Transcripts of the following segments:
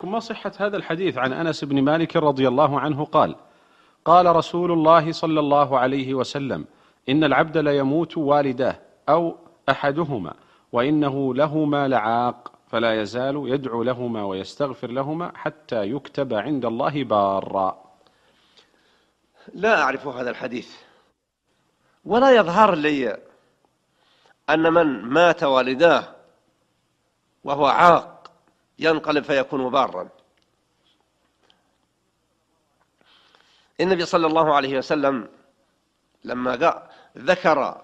عليكم، ما صحة هذا الحديث عن أنس بن مالك رضي الله عنه قال: قال رسول الله صلى الله عليه وسلم: إن العبد ليموت والداه أو أحدهما وإنه لهما لعاق، فلا يزال يدعو لهما ويستغفر لهما حتى يكتب عند الله بارا. لا أعرف هذا الحديث، ولا يظهر لي أن من مات والداه وهو عاق ينقلب فيكون بارا. النبي صلى الله عليه وسلم لما ذكر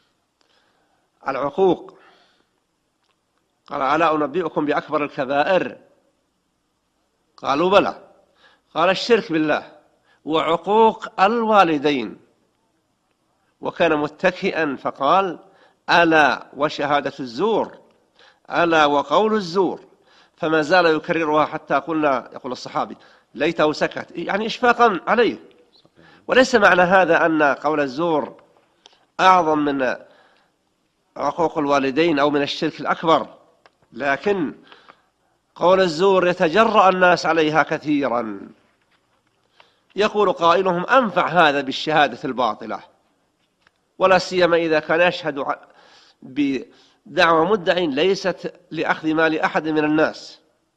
العقوق قال: ألا أنبئكم بأكبر الكبائر؟ قالوا: بلى. قال: الشرك بالله وعقوق الوالدين. وكان متكئا فقال: ألا وشهادة الزور، ألا وقول الزور. فما زال يكررها حتى قلنا، يقول الصحابي: ليته سكت، يعني إشفاقا عليه. وليس معنى هذا أن قول الزور أعظم من عقوق الوالدين أو من الشرك الأكبر، لكن قول الزور يتجرأ الناس عليها كثيرا. يقول قائلهم: أنفع هذا بالشهادة الباطلة، ولا سيما إذا كان يشهد بدعوى مدع ليست لأخذ مال أحد من الناس،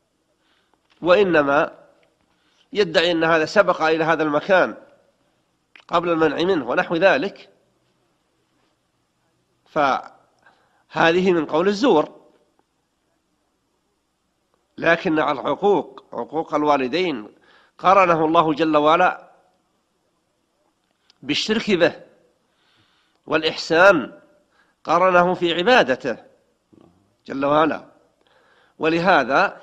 وإنما يدعي أن هذا سبق إلى هذا المكان قبل المنع منه ونحو ذلك، فهذه من قول الزور. لكن العقوق، عقوق الوالدين، قرنه الله جل وعلا بالشرك به، والإحسان قرنه في عبادته جل وعلا. ولهذا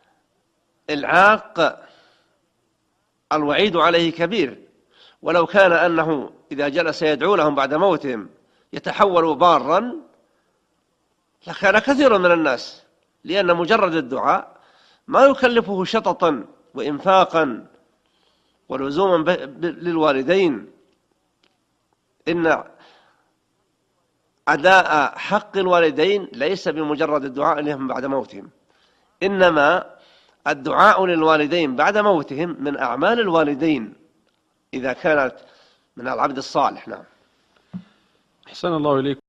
العاق الوعيد عليه كبير، ولو كان أنه إذا جلس يدعو لهم بعد موتهم يتحول بارا لكان كثير من الناس، لأن مجرد الدعاء ما يكلفه شططا وإنفاقا ولزوما للوالدين. إن أداء حق الوالدين ليس بمجرد الدعاء لهم بعد موتهم، إنما الدعاء للوالدين بعد موتهم من أعمال الوالدين إذا كانت من العبد الصالح. نعم. أحسن الله إليكم.